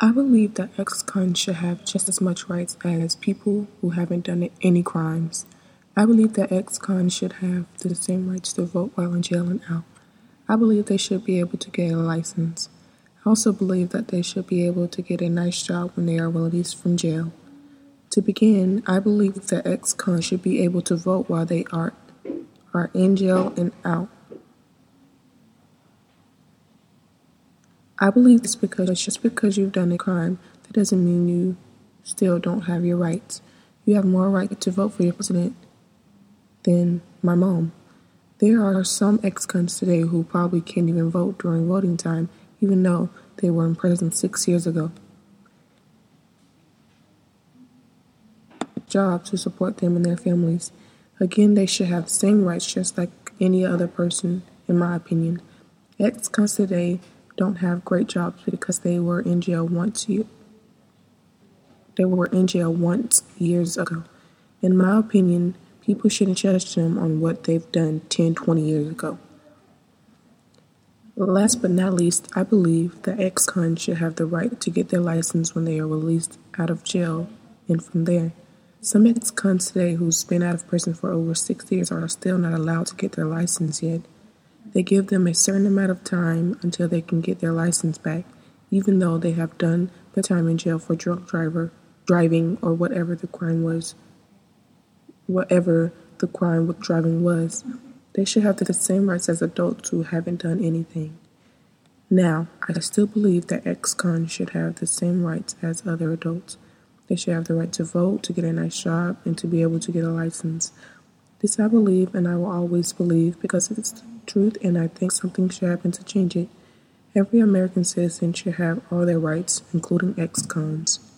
I believe that ex-cons should have just as much rights as people who haven't done any crimes. I believe that ex-cons should have the same rights to vote while in jail and out. I believe they should be able to get a license. I also believe that they should be able to get a nice job when they are released from jail. To begin, I believe that ex-cons should be able to vote while they are in jail and out. I believe this because just because you've done a crime, that doesn't mean you still don't have your rights. You have more right to vote for your president than my mom. There are some ex-cons today who probably can't even vote during voting time, even though they were in prison 6 years ago. Jobs to support them and their families. Again, they should have the same rights just like any other person, in my opinion. Ex-cons today don't have great jobs because they were in jail once years ago. In my opinion, people shouldn't judge them on what they've done 10, 20 years ago. Last but not least, I believe that ex-cons should have the right to get their license when they are released out of jail and from there. Some ex-cons today who's been out of prison for over 6 years are still not allowed to get their license yet. They give them a certain amount of time until they can get their license back, even though they have done the time in jail for driving, or whatever the crime with driving was. They should have the same rights as adults who haven't done anything. Now, I still believe that ex-cons should have the same rights as other adults. They should have the right to vote, to get a nice job, and to be able to get a license. This I believe, and I will always believe, because it's the truth, and I think something should happen to change it. Every American citizen should have all their rights, including ex-cons.